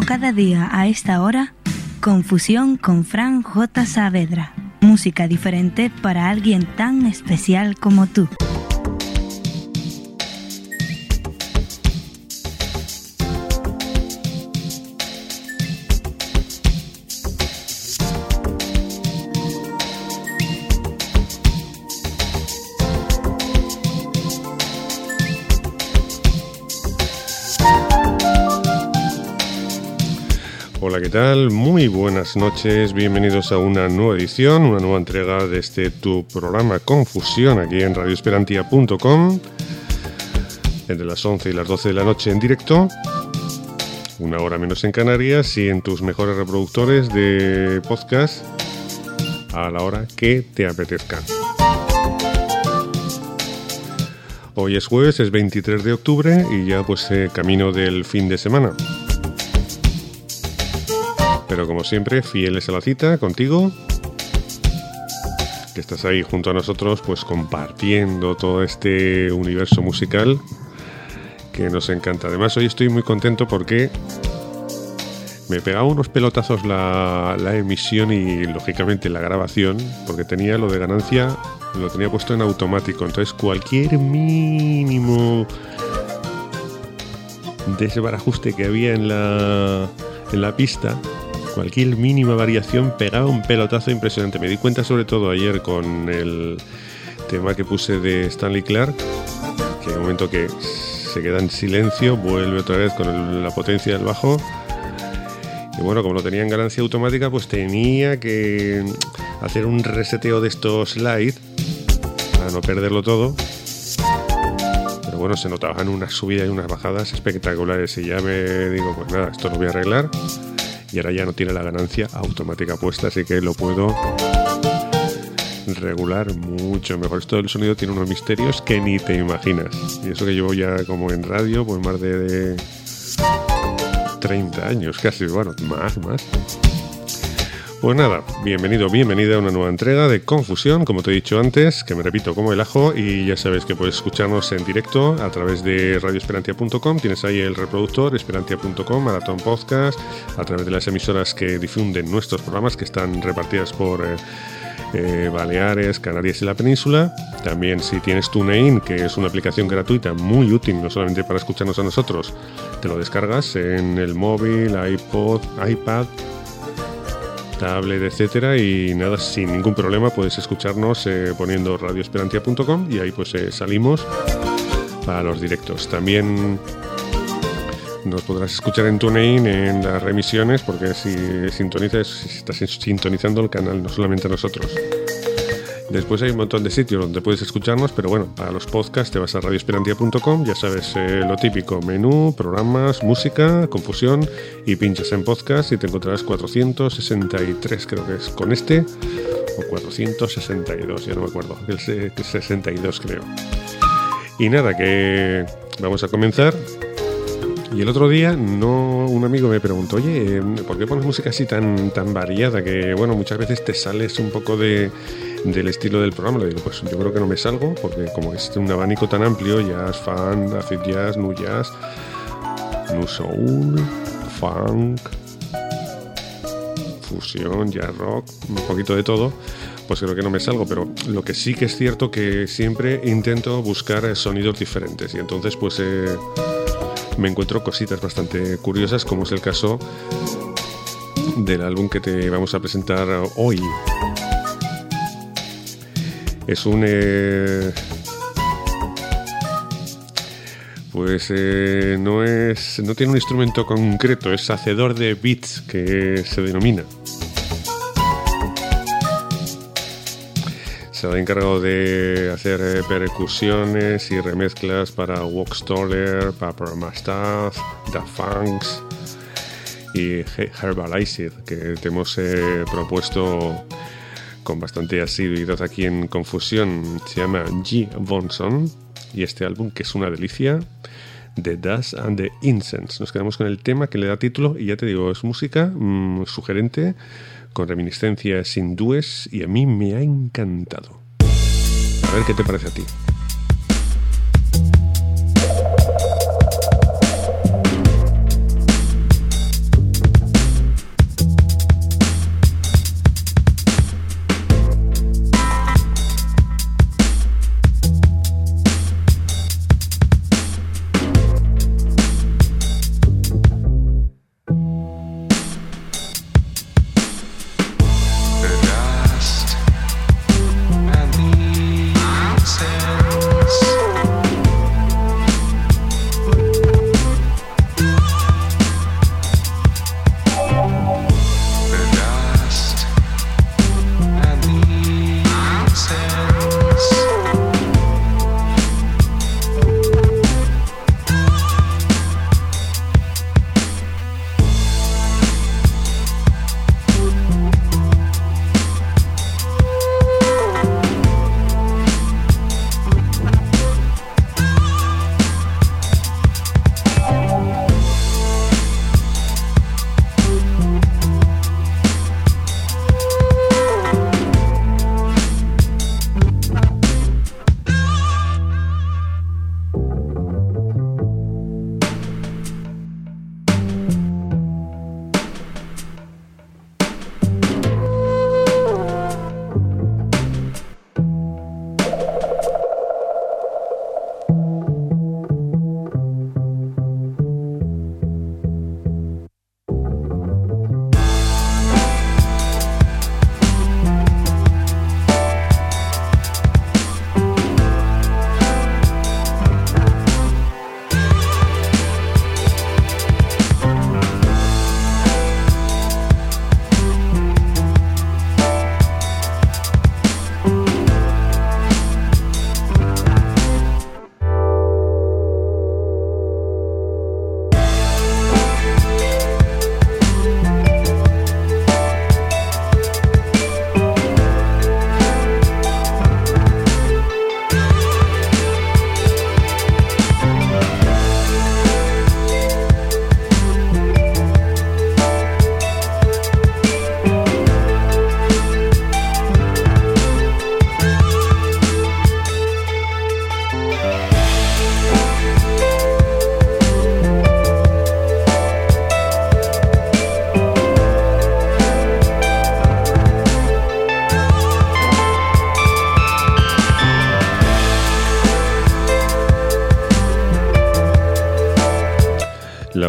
cada día a esta hora, Confusión con Fran J. Saavedra. Música diferente para alguien tan especial como tú. Hola, ¿qué tal? Muy buenas noches, bienvenidos a una nueva edición, una nueva entrega de tu programa Confusión aquí en radioesperantia.com, entre las 11 y las 12 de la noche en directo, una hora menos en Canarias y en tus mejores reproductores de podcast a la hora que te apetezca. Hoy es jueves, es 23 de octubre y ya pues camino del fin de semana. Pero como siempre, fieles a la cita contigo, que estás ahí junto a nosotros, pues compartiendo todo este universo musical que nos encanta. Además, hoy estoy muy contento porque me pegaba unos pelotazos la emisión y, lógicamente, la grabación, porque tenía lo de ganancia, lo tenía puesto en automático. Entonces, cualquier mínimo desbarajuste que había en la pista, cualquier mínima variación pegaba un pelotazo impresionante. Me di cuenta sobre todo ayer con el tema que puse de Stanley Clarke, que en el momento que se queda en silencio vuelve otra vez con la potencia del bajo. Y bueno, como lo tenía en ganancia automática, pues tenía que hacer un reseteo de estos slide para no perderlo todo. Pero bueno, se notaban unas subidas y unas bajadas espectaculares y ya me digo, pues nada, esto lo voy a arreglar. Y ahora ya no tiene la ganancia automática puesta, así que lo puedo regular mucho mejor. Esto del sonido tiene unos misterios que ni te imaginas. Y eso que llevo ya como en radio, pues más de 30 años casi, bueno, más. Pues nada, bienvenida a una nueva entrega de Confusión, como te he dicho antes, que me repito como el ajo, y ya sabes que puedes escucharnos en directo a través de radioesperantia.com, tienes ahí el reproductor, esperantia.com, Maratón Podcast, a través de las emisoras que difunden nuestros programas, que están repartidas por Baleares, Canarias y la Península. También si tienes TuneIn, que es una aplicación gratuita muy útil, no solamente para escucharnos a nosotros, te lo descargas en el móvil, iPod, iPad, tablet, etcétera, y nada, sin ningún problema puedes escucharnos poniendo radioesperantia.com y ahí pues salimos para los directos. También nos podrás escuchar en TuneIn en las remisiones, porque si estás sintonizando el canal, no solamente a nosotros. Después hay un montón de sitios donde puedes escucharnos, pero bueno, para los podcasts te vas a radioesperantia.com, ya sabes lo típico, menú, programas, música, confusión, y pinchas en podcast y te encontrarás 463, creo que es con este, o 462, ya no me acuerdo, el 62 creo. Y nada, que vamos a comenzar. Y el otro día un amigo me preguntó, oye, ¿por qué pones música así tan variada? Que bueno, muchas veces te sales un poco del estilo del programa. Le digo, pues yo creo que no me salgo, porque como es un abanico tan amplio, jazz, funk, acid jazz, nu jazz, nu soul, funk, fusión, jazz rock, un poquito de todo, pues creo que no me salgo. Pero lo que sí que es cierto que siempre intento buscar sonidos diferentes, y entonces pues me encuentro cositas bastante curiosas, como es el caso del álbum que te vamos a presentar hoy. Es un no tiene un instrumento concreto, es hacedor de beats, que se denomina. Se ha encargado de hacer percusiones y remezclas para Walkstoller, Papa Mastaf, Da Funks y Herbalized, que te hemos propuesto con bastante asiduidad aquí en Confusión. Se llama G. Bonson, y este álbum, que es una delicia, The Dust and the Incense. Nos quedamos con el tema que le da título, y ya te digo, es música sugerente, con reminiscencias hindúes, y a mí me ha encantado. A ver qué te parece a ti.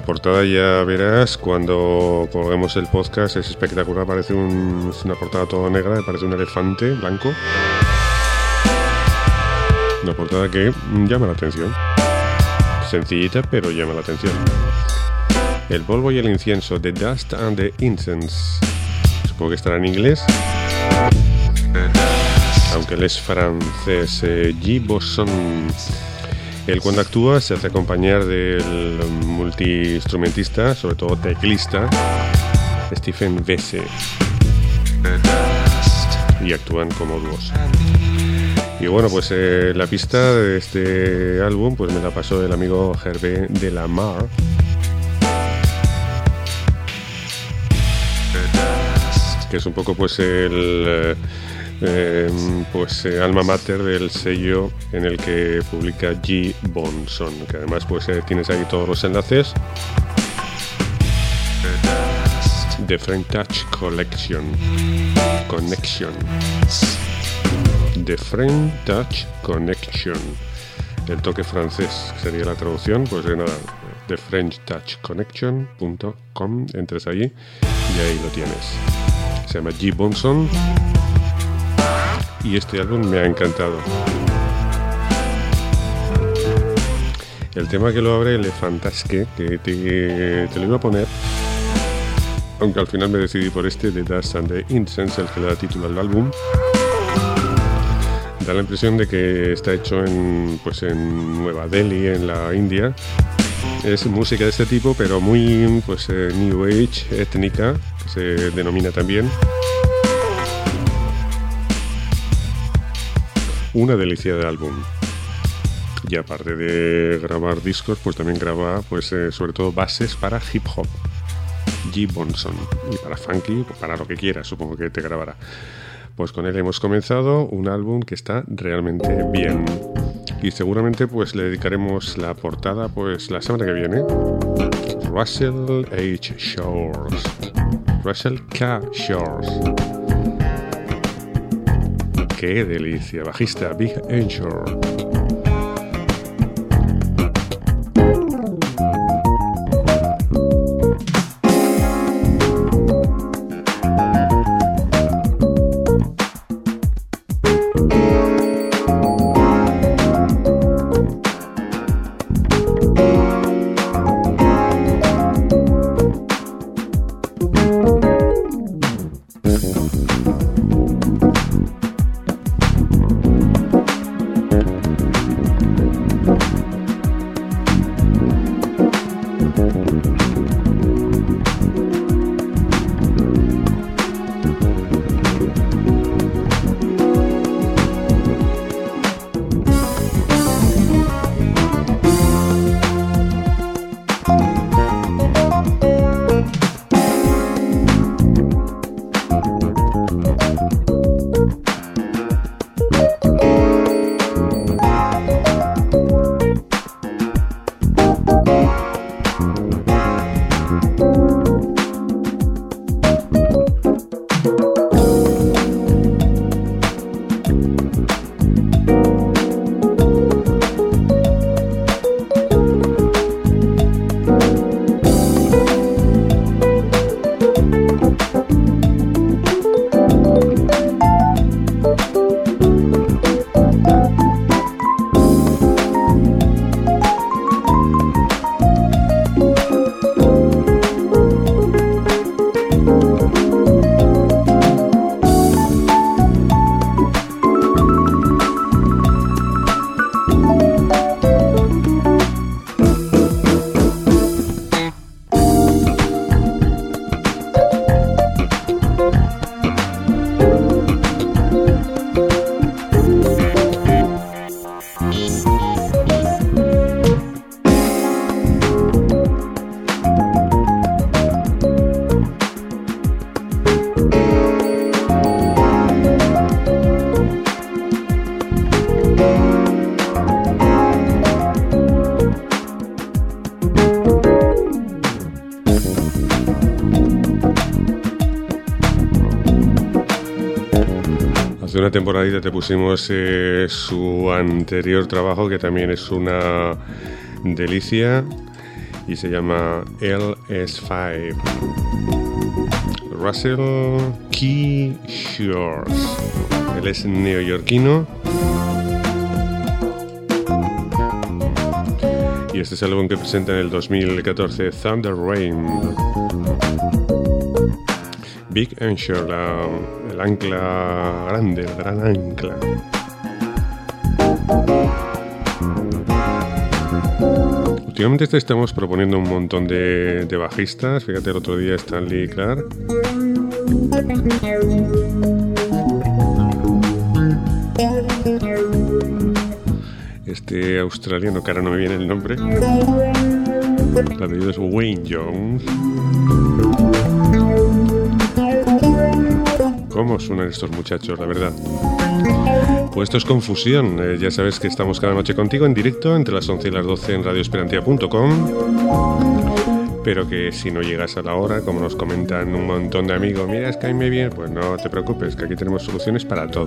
portada ya verás cuando colguemos el podcast, es espectacular, parece es una portada toda negra, parece un elefante blanco. Una portada que llama la atención. Sencillita, pero llama la atención. El polvo y el incienso, The Dust and the Incense. Supongo que estará en inglés. Aunque él es francés. Guy Bosson. Él cuando actúa se hace acompañar del multiinstrumentista, sobre todo teclista, Stephen Vesse. Y actúan como dúos. Y bueno, pues la pista de este álbum pues me la pasó el amigo Hervé de la Mar. Que es un poco pues el alma mater del sello en el que publica Guy Bosson, que además pues tienes ahí todos los enlaces. The French Touch Connection. The French Touch Connection. El toque francés sería la traducción, pues de nada, thefrenchtouchconnection.com, entres allí y ahí lo tienes. Se llama Guy Bosson y este álbum me ha encantado. El tema que lo abre, Le Fantasque, que te lo iba a poner, aunque al final me decidí por este, The Dust and the Incense, el que le da título al álbum. Da la impresión de que está hecho en Nueva Delhi, en la India. Es música de este tipo, pero muy New Age, étnica, que se denomina también. Una delicia de álbum. Y aparte de grabar discos, pues también graba sobre todo bases para hip hop. Guy Bosson. Y para funky, para lo que quieras, supongo que te grabará. Pues con él hemos comenzado un álbum que está realmente bien. Y seguramente pues le dedicaremos la portada pues la semana que viene. Russell H. Shores. Russell K. Shores. ¡Qué delicia! Bajista Big Anchor. Hace una temporadita te pusimos su anterior trabajo, que también es una delicia. y se llama LS5. Russell Keyshores. Él es neoyorquino. Y este es el álbum que presenta en el 2014, Thunder Rain. Big Anchor, el ancla grande, el gran ancla. Últimamente te estamos proponiendo un montón de bajistas. Fíjate, el otro día Stanley Clarke. Este australiano, que ahora no me viene el nombre. El apellido es Wayne Jones. ¿Cómo suenan estos muchachos, la verdad? Pues esto es Confusión. Ya sabes que estamos cada noche contigo en directo entre las 11 y las 12 en radioesperantia.com. Pero que si no llegas a la hora, como nos comentan un montón de amigos, mira, es que a mí me viene, pues no te preocupes, que aquí tenemos soluciones para todo.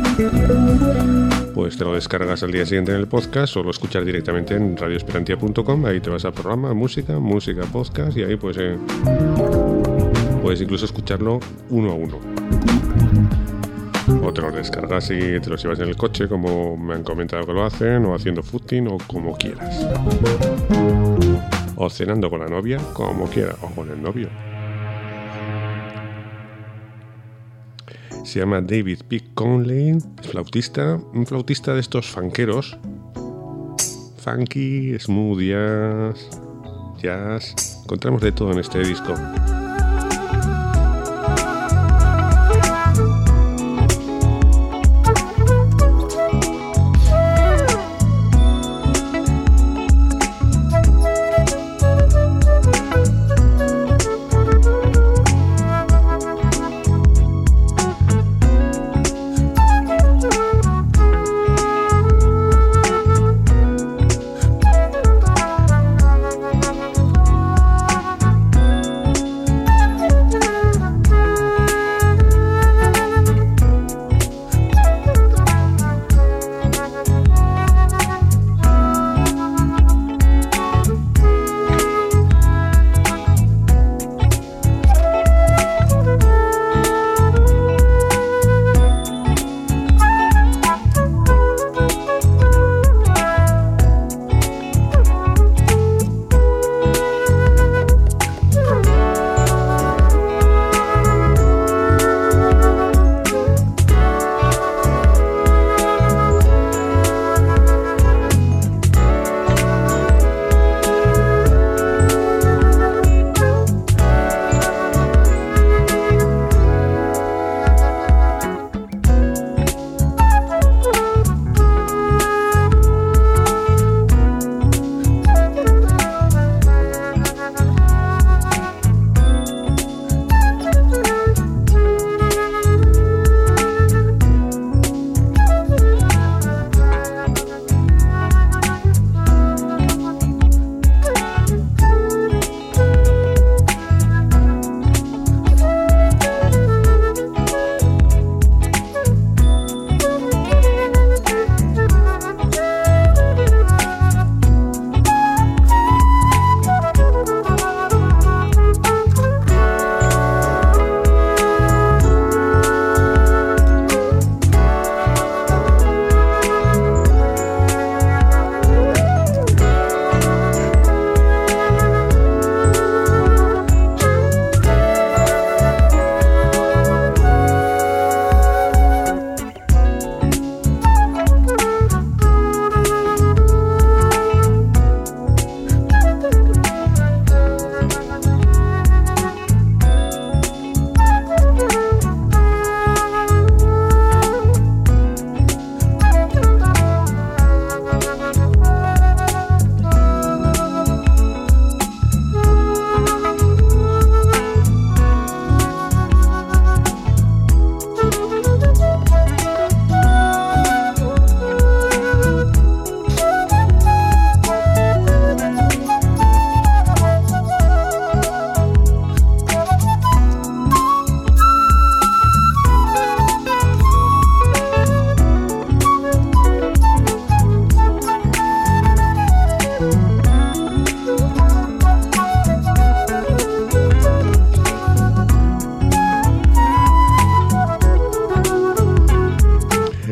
Pues te lo descargas al día siguiente en el podcast o lo escuchas directamente en radioesperantia.com. Ahí te vas al programa, música, podcast, y ahí pues puedes incluso escucharlo uno a uno. O te los descargas y te los llevas en el coche, como me han comentado que lo hacen, o haciendo footing, o como quieras. O cenando con la novia, como quieras, o con el novio. Se llama David P. Conley, es flautista, un flautista de estos funkeros. Funky, smooth jazz. Encontramos de todo en este disco.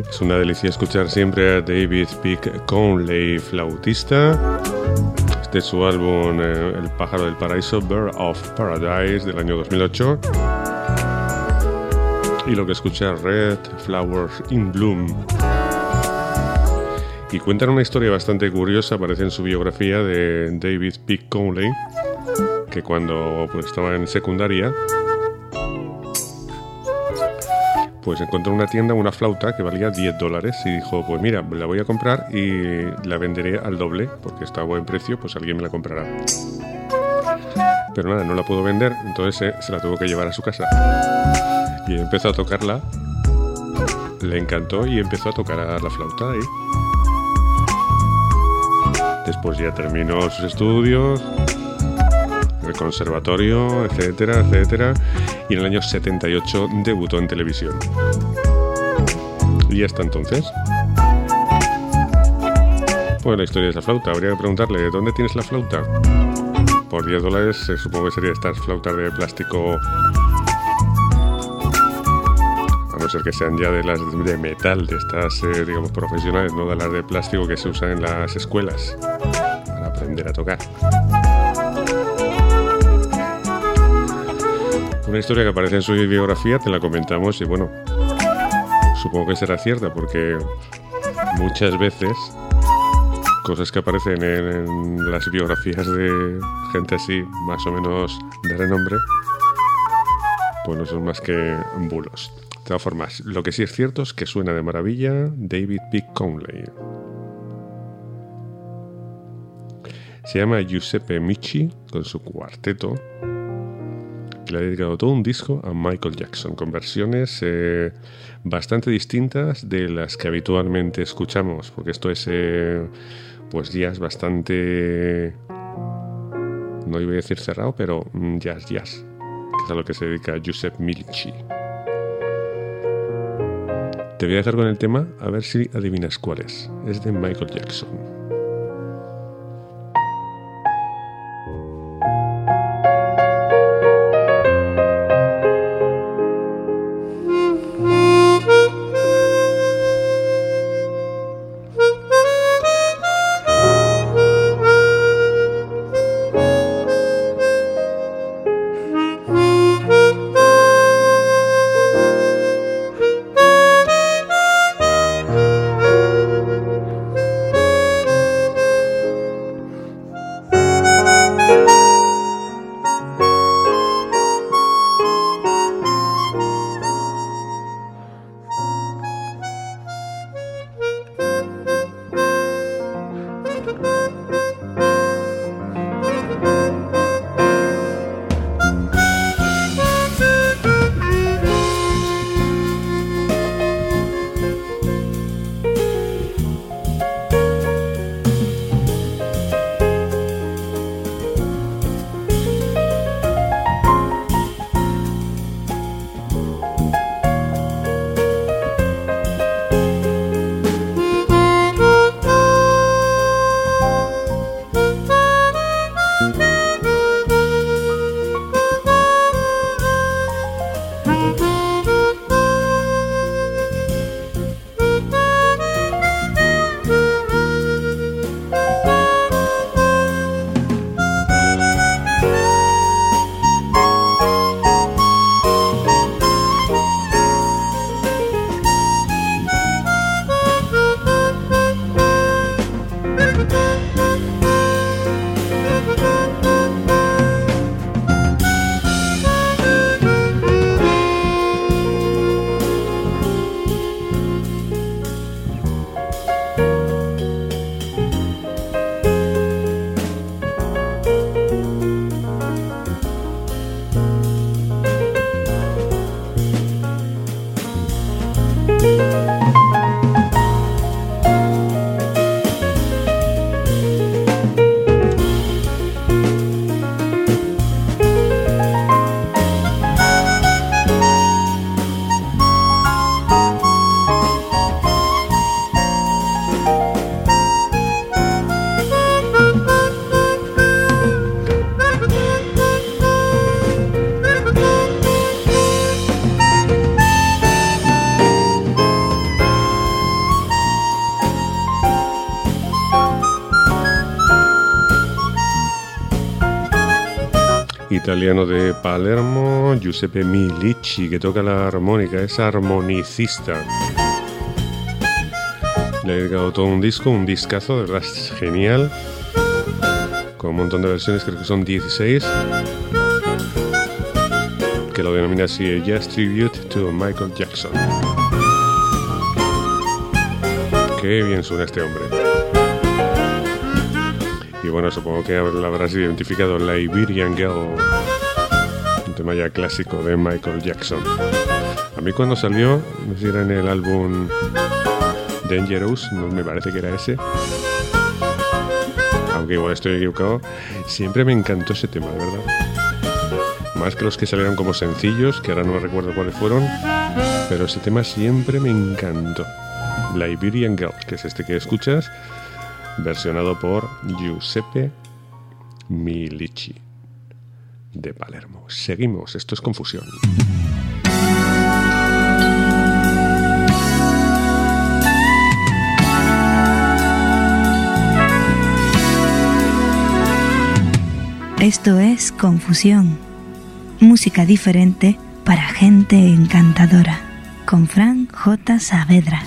Es una delicia escuchar siempre a David Peak Conley, flautista. Este es su álbum El pájaro del paraíso, Bird of Paradise, del año 2008. Y lo que escucha, Red Flowers in Bloom. Y cuentan una historia bastante curiosa, aparece en su biografía de David Peak Conley, que cuando estaba en secundaria, pues encontró en una tienda una flauta que valía $10 y dijo, pues mira, la voy a comprar y la venderé al doble, porque está a buen precio, pues alguien me la comprará. Pero nada, no la pudo vender, entonces se la tuvo que llevar a su casa. Y empezó a tocarla, le encantó y empezó a tocar a la flauta ahí. Después ya terminó sus estudios, el conservatorio, etcétera, etcétera, y en el año 78 debutó en televisión. Y hasta entonces, pues la historia de esa flauta. Habría que preguntarle, ¿dónde tienes la flauta? Por $10 supongo que sería estas flautas de plástico, a no ser que sean ya de las de metal, de estas, digamos, profesionales, no de las de plástico que se usan en las escuelas para aprender a tocar. Una historia que aparece en su biografía, te la comentamos y bueno, supongo que será cierta porque muchas veces cosas que aparecen en las biografías de gente así, más o menos de renombre, pues no son más que bulos. De todas formas, lo que sí es cierto es que suena de maravilla David Peak Conley. Se llama Giuseppe Michi con su cuarteto, que le ha dedicado todo un disco a Michael Jackson, con versiones bastante distintas de las que habitualmente escuchamos, porque esto es pues jazz bastante, no iba a decir cerrado, pero jazz, que es a lo que se dedica Giuseppe Michi. Te voy a dejar con el tema, a ver si adivinas cuál es. Es de Michael Jackson. italiano de Palermo, Giuseppe Milici, que toca la armónica, es armonicista. Le he dedicado todo un disco, un discazo, de verdad es genial, con un montón de versiones, creo que son 16, que lo denomina así Jazz Tribute to Michael Jackson. Qué bien suena este hombre. Y bueno, supongo que la habrás identificado, la Iberian Girl, un tema ya clásico de Michael Jackson. A mí cuando salió, no sé si era en el álbum Dangerous, no me parece que era ese, aunque igual estoy equivocado, siempre me encantó ese tema, de verdad. Más que los que salieron como sencillos, que ahora no recuerdo cuáles fueron, pero ese tema siempre me encantó. La Iberian Girl, que es este que escuchas, versionado por Giuseppe Milici de Palermo. Seguimos, esto es Confusión. Esto es Confusión, música diferente para gente encantadora, con Fran J. Saavedra.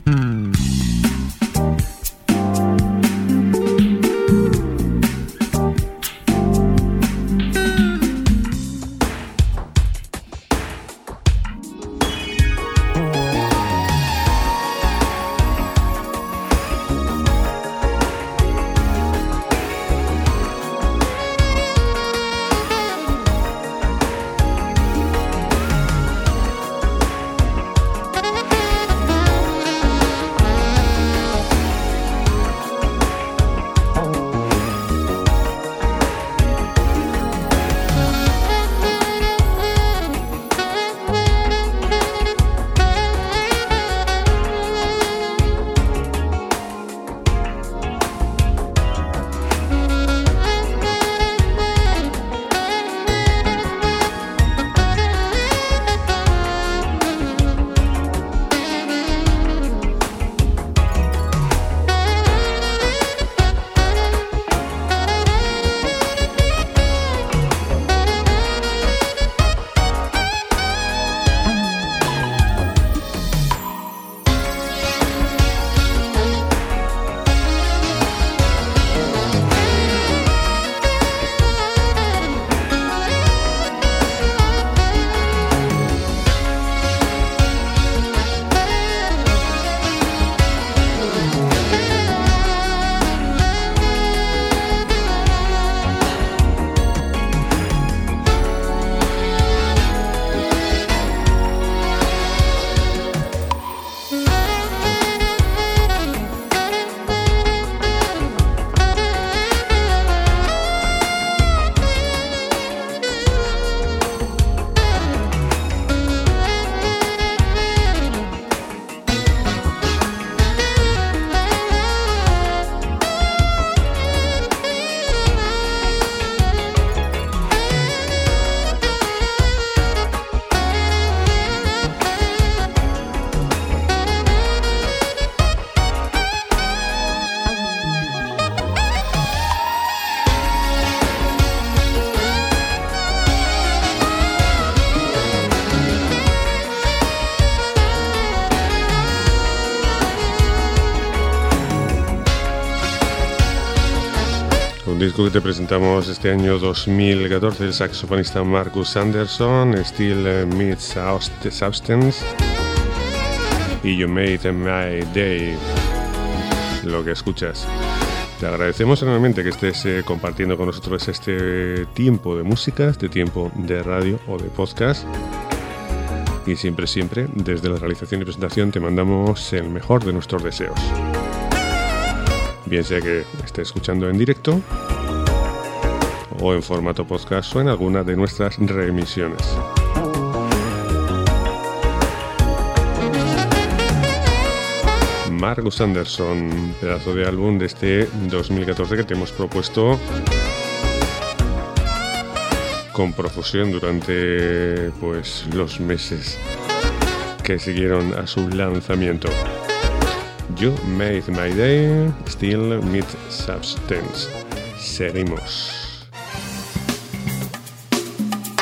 Un disco que te presentamos este año 2014, el saxofonista Marcus Anderson, Still Meets the Substance y You Made My Day, lo que escuchas. Te agradecemos enormemente que estés compartiendo con nosotros este tiempo de música, este tiempo de radio o de podcast. Y siempre, desde la realización y presentación te mandamos el mejor de nuestros deseos. Bien sea que estés escuchando en directo o en formato podcast o en alguna de nuestras reemisiones. Marcus Anderson, pedazo de álbum de este 2014 que te hemos propuesto con profusión durante pues los meses que siguieron a su lanzamiento. You Made My Day, Still Meets Substance. Seguimos.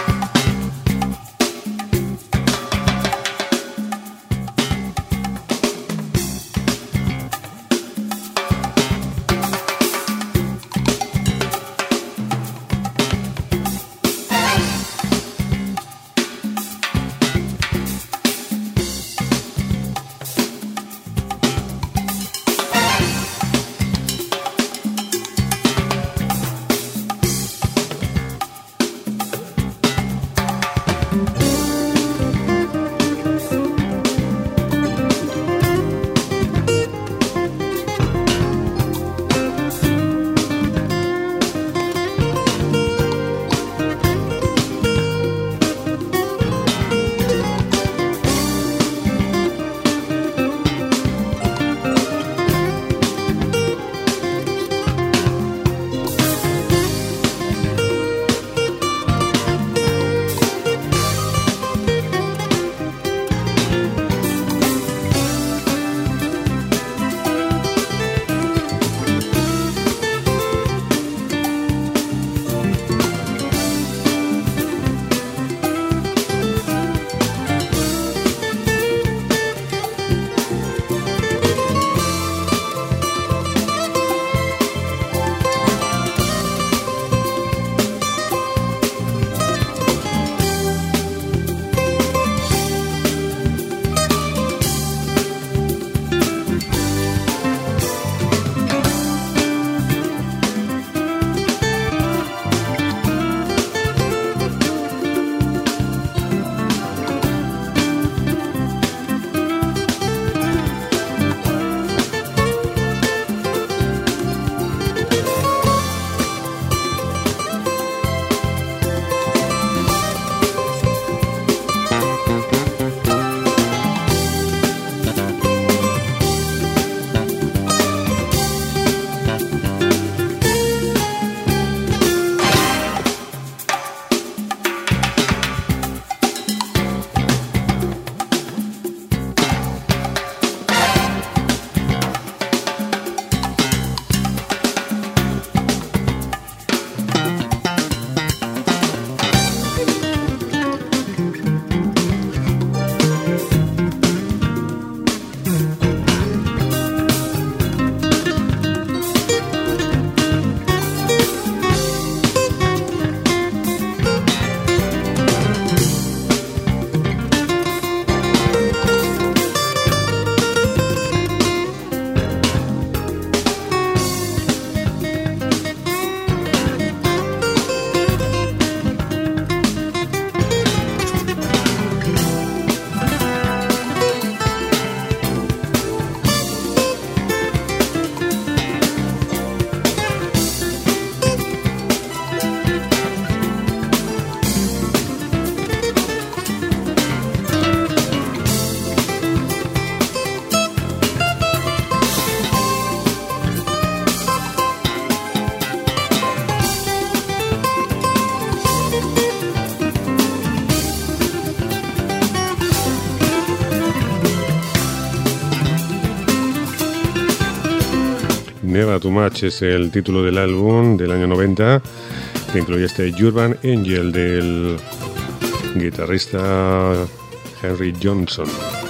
Never Too Much es el título del álbum del año 90, que incluye este Urban Angel del guitarrista Henry Johnson.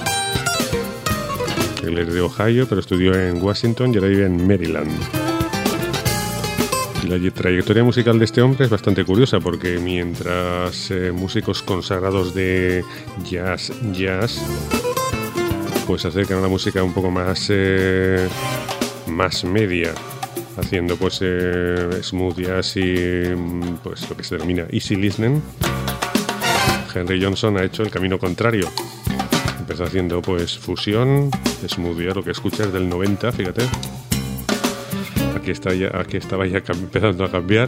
Él es de Ohio, pero estudió en Washington y ahora vive en Maryland. La trayectoria musical de este hombre es bastante curiosa porque mientras músicos consagrados de jazz pues se acercan a la música un poco más media, haciendo pues smooth jazz y pues lo que se denomina easy listening, Henry Johnson ha hecho el camino contrario. Empezó haciendo pues fusión, smooth jazz, lo que escuchas del 90, fíjate. Aquí estaba ya empezando a cambiar.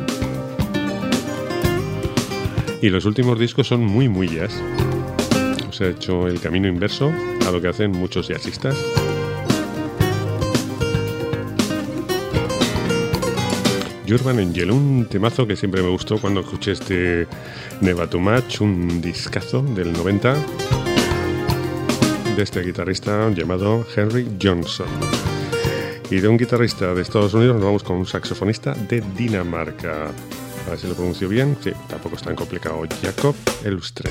Y los últimos discos son muy jazz. O sea, ha hecho el camino inverso a lo que hacen muchos jazzistas. Urban Angel, un temazo que siempre me gustó cuando escuché este Never Too Much, un discazo del 90 de este guitarrista llamado Henry Johnson. Y de un guitarrista de Estados Unidos nos vamos con un saxofonista de Dinamarca. A ver si lo pronuncio bien. Sí, tampoco es tan complicado. Jakob Elvström.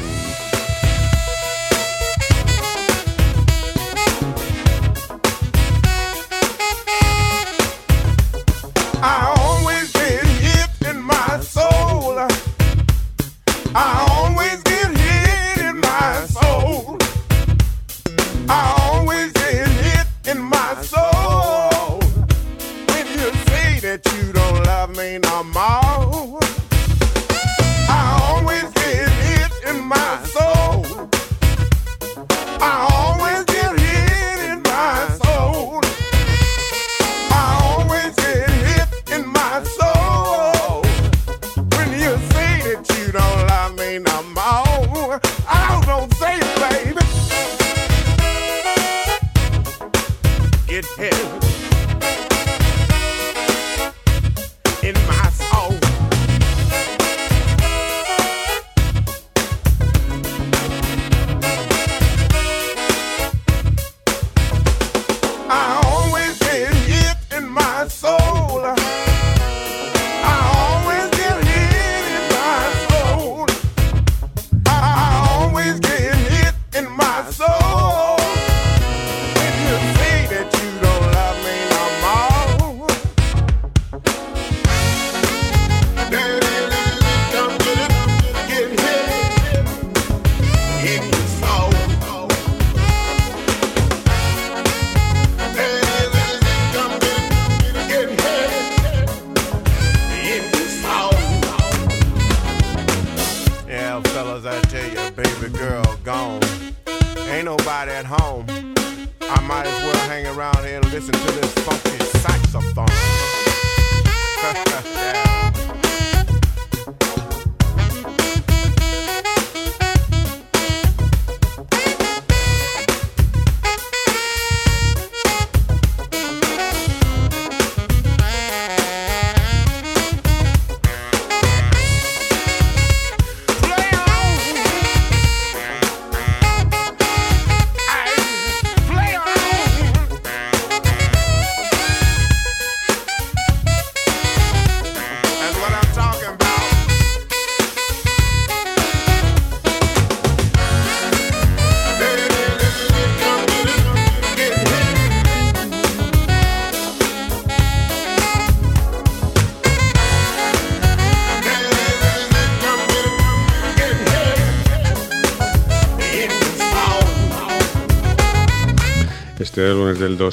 Este álbum es del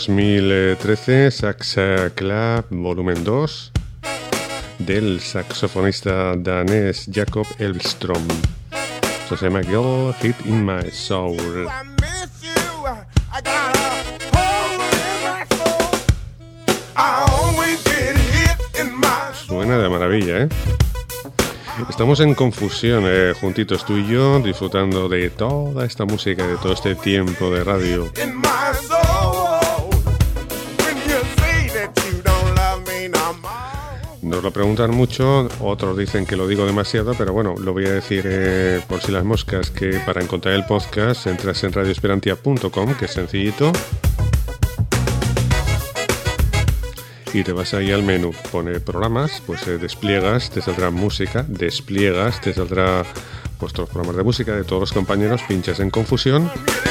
2013, Sax Club Volumen 2, del saxofonista danés Jakob Elvström. Esto se llama Girl Hit in My Soul. Suena de maravilla, ¿eh? Estamos en confusión, juntitos tú y yo, disfrutando de toda esta música, de todo este tiempo de radio. Nos lo preguntan mucho, otros dicen que lo digo demasiado, pero bueno, lo voy a decir por si las moscas, que para encontrar el podcast entras en radioesperantia.com, que es sencillito. y te vas ahí al menú, pone programas, pues despliegas, te saldrá música, despliegas, te saldrá vuestros programas de música de todos los compañeros, pinchas en Confusión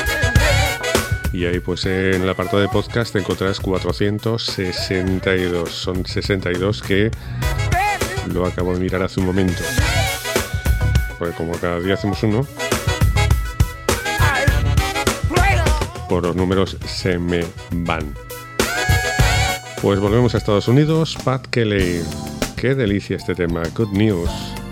y ahí pues en el apartado de podcast te encontrarás 462, son 62 que lo acabo de mirar hace un momento, porque como cada día hacemos uno, por los números se me van. Pues volvemos a Estados Unidos. Pat Kelly, qué delicia este tema, Good News.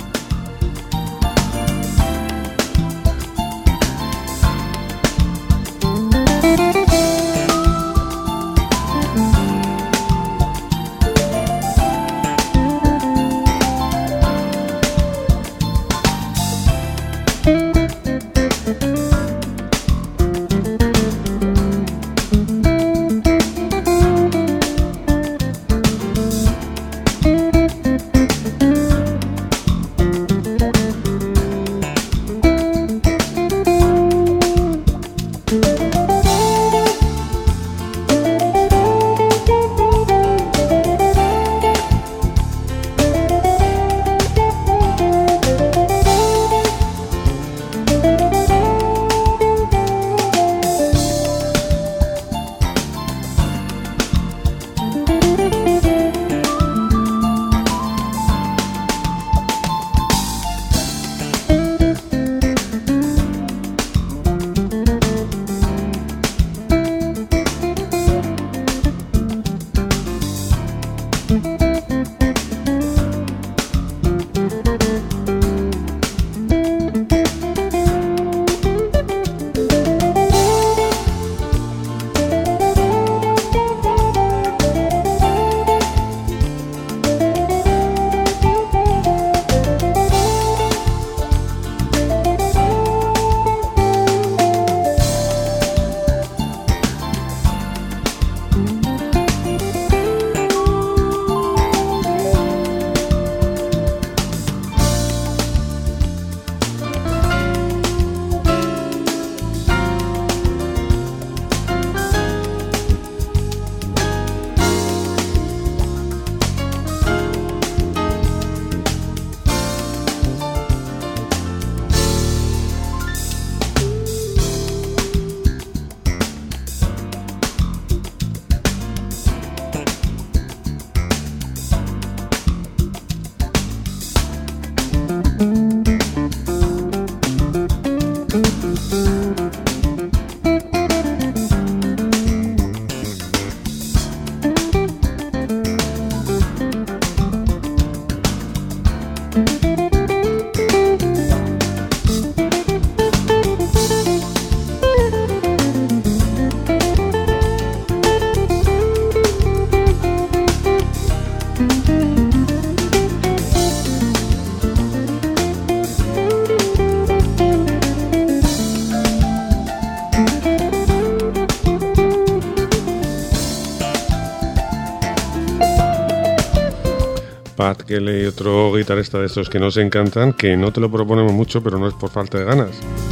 Pat Kelly, otro guitarrista de estos que nos encantan, que no te lo proponemos mucho, pero no es por falta de ganas.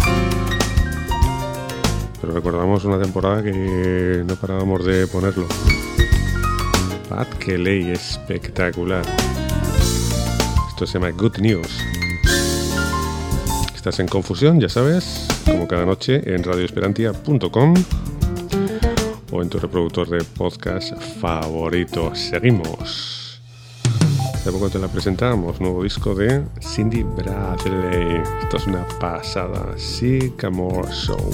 Pero recordamos una temporada que no parábamos de ponerlo. Pat Kelly, espectacular. Esto se llama Good News. Estás en Confusión, ya sabes, como cada noche en radioesperantia.com o en tu reproductor de podcast favorito. Seguimos. Hace poco te la presentamos, nuevo disco de Cindy Bradley. Esto es una pasada. Sycamore Soul.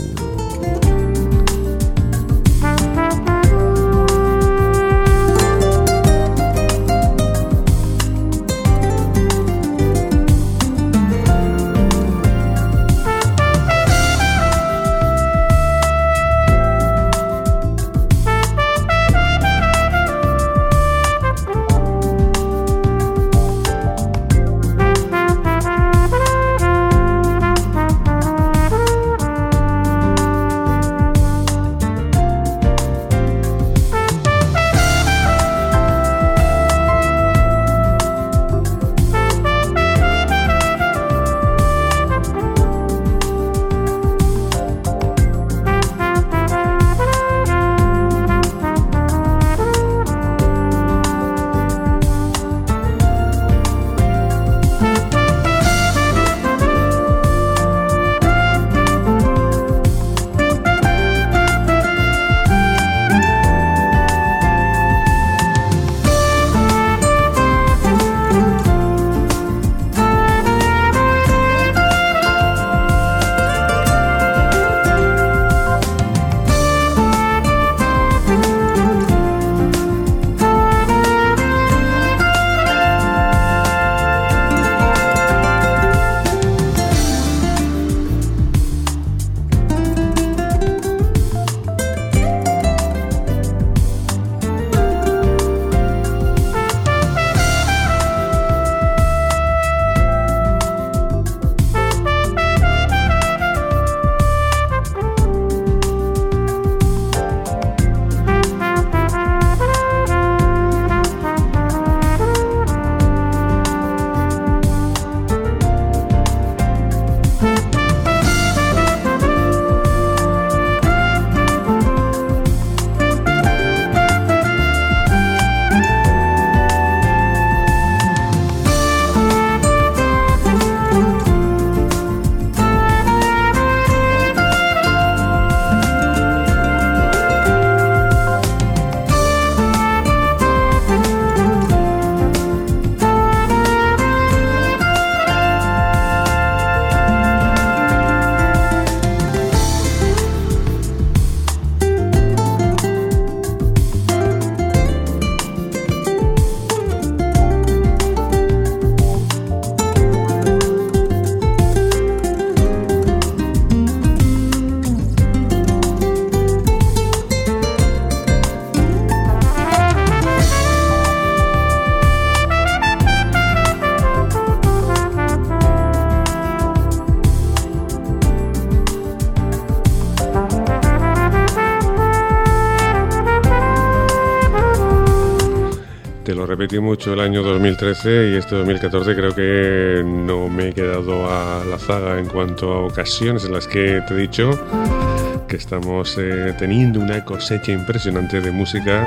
Te lo repetí mucho el año 2013 y este 2014 creo que no me he quedado a la zaga en cuanto a ocasiones en las que te he dicho que estamos teniendo una cosecha impresionante de música.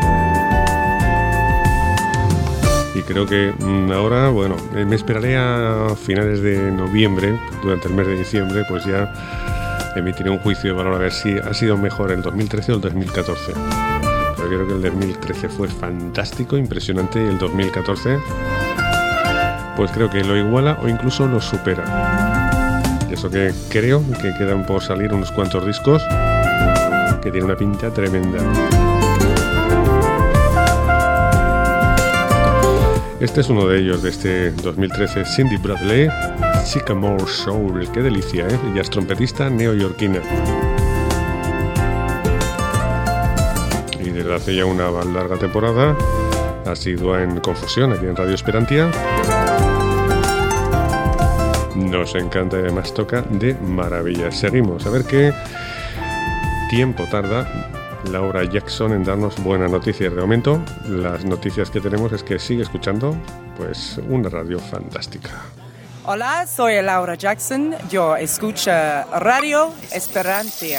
Y creo que ahora, bueno, me esperaré a finales de noviembre, durante el mes de diciembre, pues ya emitiré un juicio de valor a ver si ha sido mejor el 2013 o el 2014. Pero creo que el 2013 fue fantástico, impresionante, y el 2014 pues creo que lo iguala o incluso lo supera. Y eso que creo que quedan por salir unos cuantos discos que tienen una pinta tremenda. Este es uno de ellos, de este 2013, Cindy Bradley, Sycamore Soul. Qué delicia, ¿eh? Ella es trompetista neoyorquina. Y desde hace ya una larga temporada asidua en Confusión, aquí en Radio Esperantia. Nos encanta y además toca de maravilla. Seguimos, a ver qué tiempo tarda Laura Jackson en darnos buenas noticias. De momento, las noticias que tenemos es que sigue escuchando pues una radio fantástica. Hola, soy Laura Jackson. Yo escucho Radio Esperantia.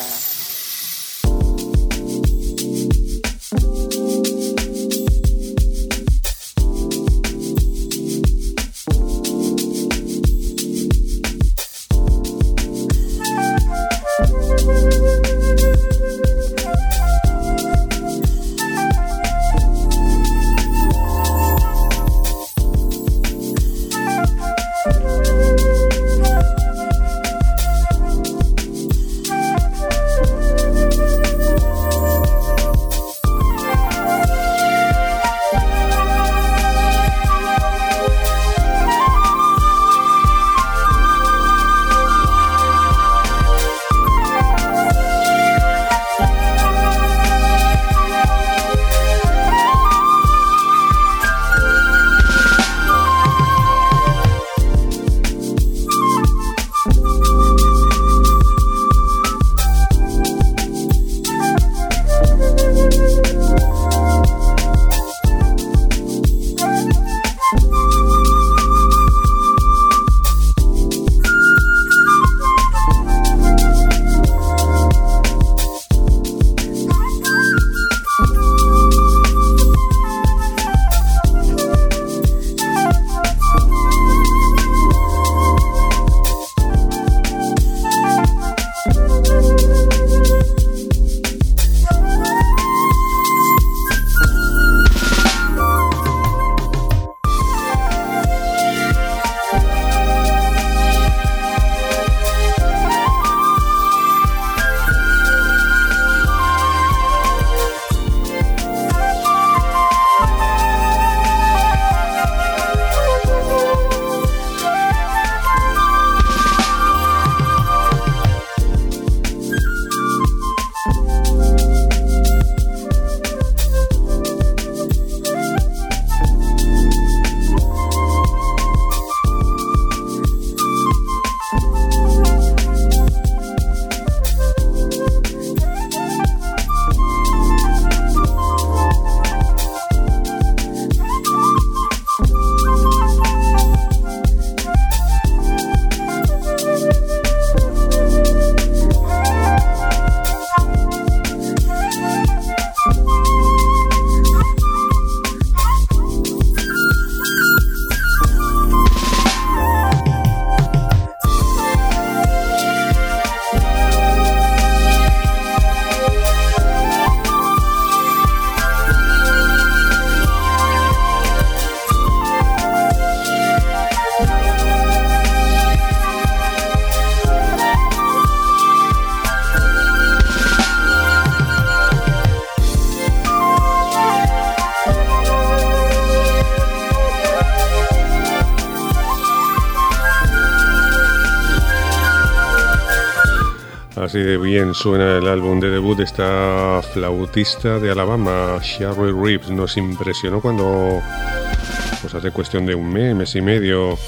Así de bien suena el álbum de debut de esta flautista de Alabama, Sherry Reeves. Nos impresionó cuando, pues hace cuestión de un mes y medio,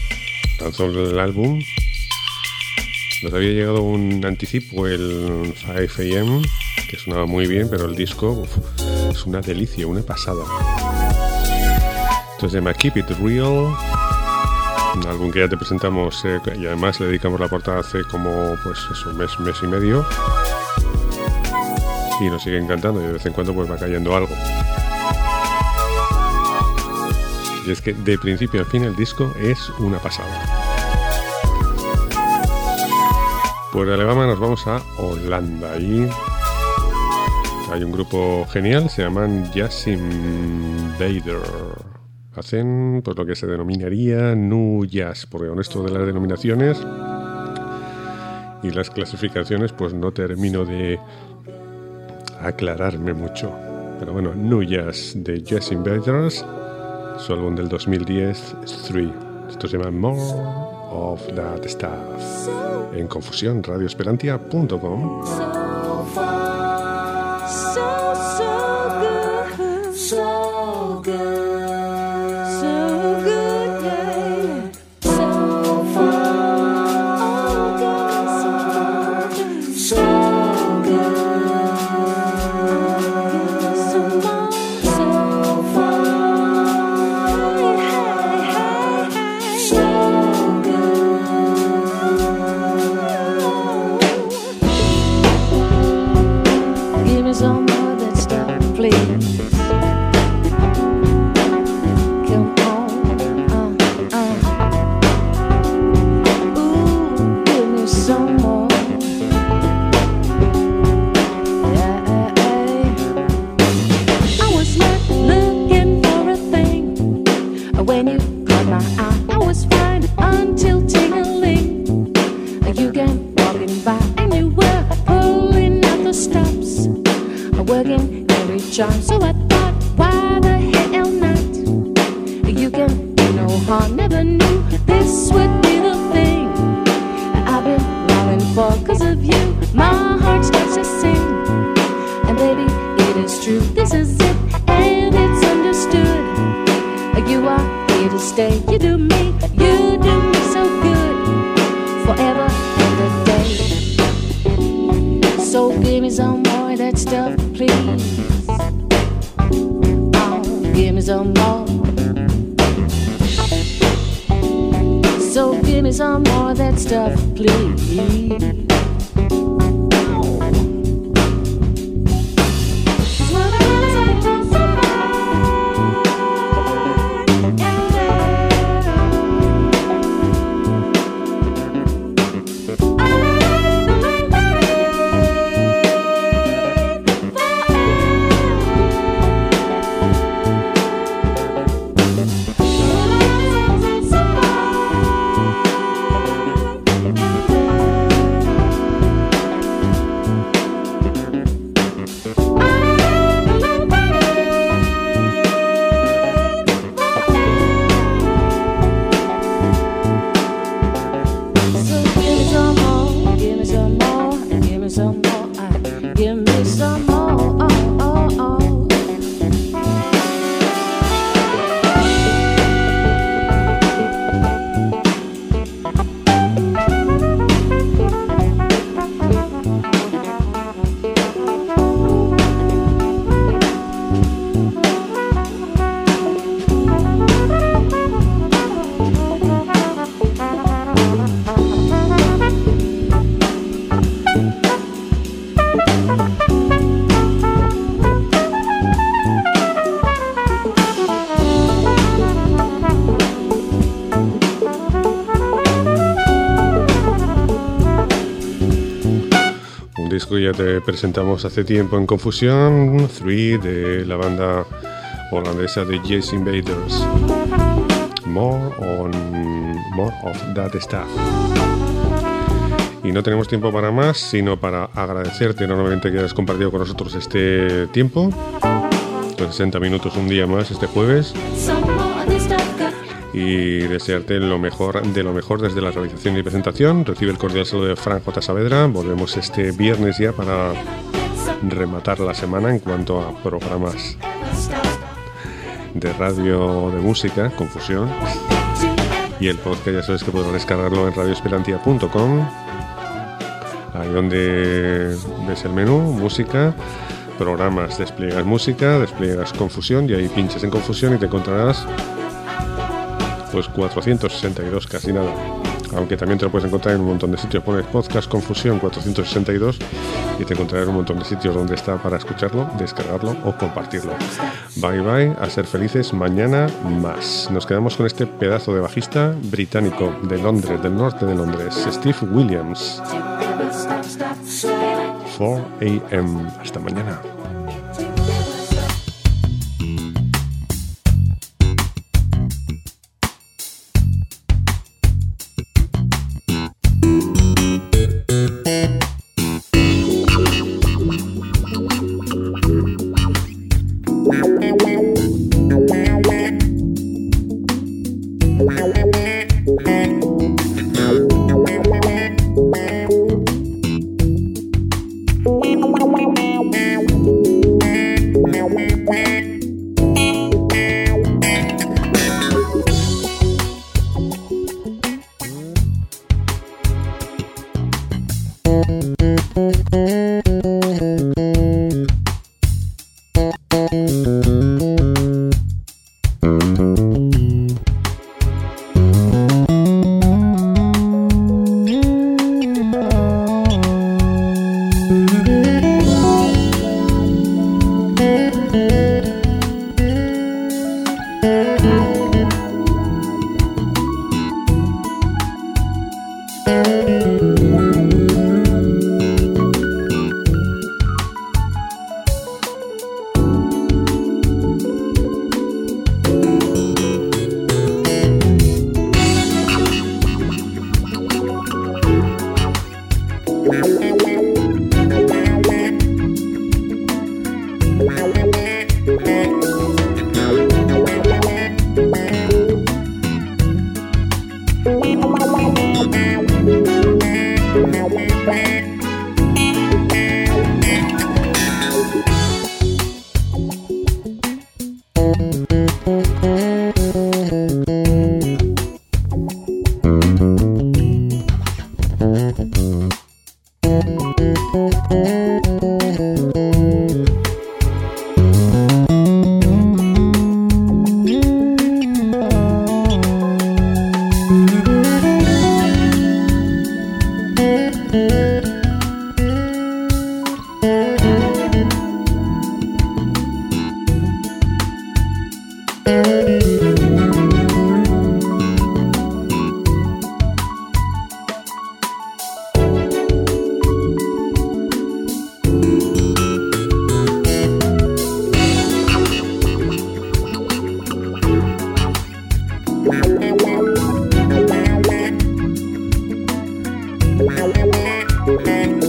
lanzó el álbum. Nos había llegado un anticipo, el 5 AM, que sonaba muy bien, pero el disco es una delicia, una pasada. Esto se llama Keep It Real, un álbum que ya te presentamos y además le dedicamos la portada hace como pues eso, mes y medio, y nos sigue encantando y de vez en cuando pues va cayendo algo. Y es que de principio a fin el disco es una pasada. Pues de Alabama nos vamos a Holanda y hay un grupo genial, se llaman Jazz Invader. Hacen pues lo que se denominaría Nu Jazz, porque con esto de las denominaciones y las clasificaciones pues no termino de aclararme mucho. Pero bueno, Nu Jazz de Jazz Invaders, su álbum del 2010, 3. Esto se llama More of That Stuff. En Confusión, radioesperantia.com. Ya te presentamos hace tiempo en Confusión 3 de la banda holandesa de Jazz Invaders. More of That Stuff. Y no tenemos tiempo para más, sino para agradecerte enormemente que hayas compartido con nosotros este tiempo, los 60 minutos un día más este jueves, y desearte lo mejor de lo mejor desde la realización y presentación. Recibe el cordial saludo de Fran J. Saavedra. Volvemos este viernes ya para rematar la semana en cuanto a programas de radio, de música, Confusión, y el podcast ya sabes que podrás descargarlo en radioesperantia.com, ahí donde ves el menú, música, programas, despliegas música, despliegas Confusión, y ahí pinches en Confusión y te encontrarás pues 462, casi nada. Aunque también te lo puedes encontrar en un montón de sitios. Pones Podcast Confusión 462 y te encontrarás un montón de sitios donde está para escucharlo, descargarlo o compartirlo. Bye bye, a ser felices, mañana más. Nos quedamos con este pedazo de bajista británico de Londres, del norte de Londres, Steve Williams. 4 a.m. Hasta mañana.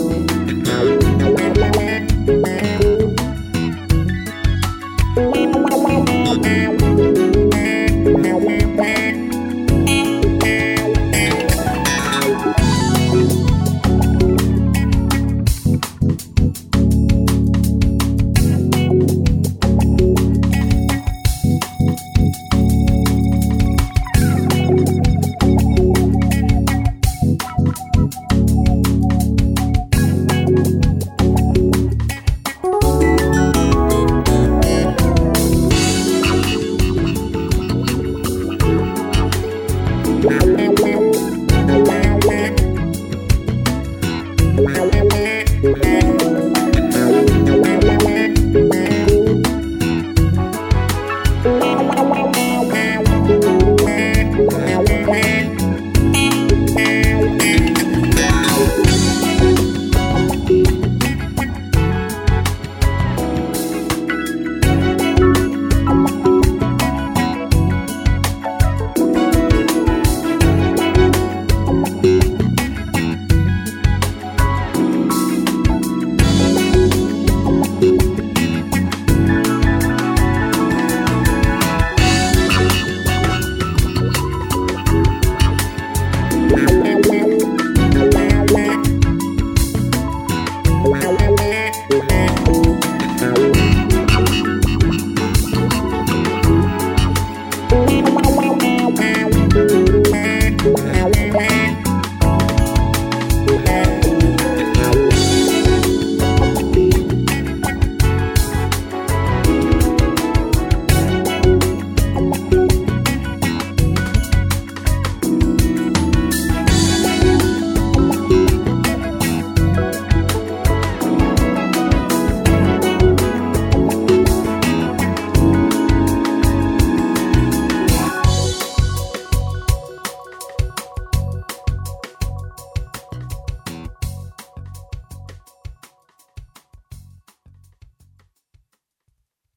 Wow.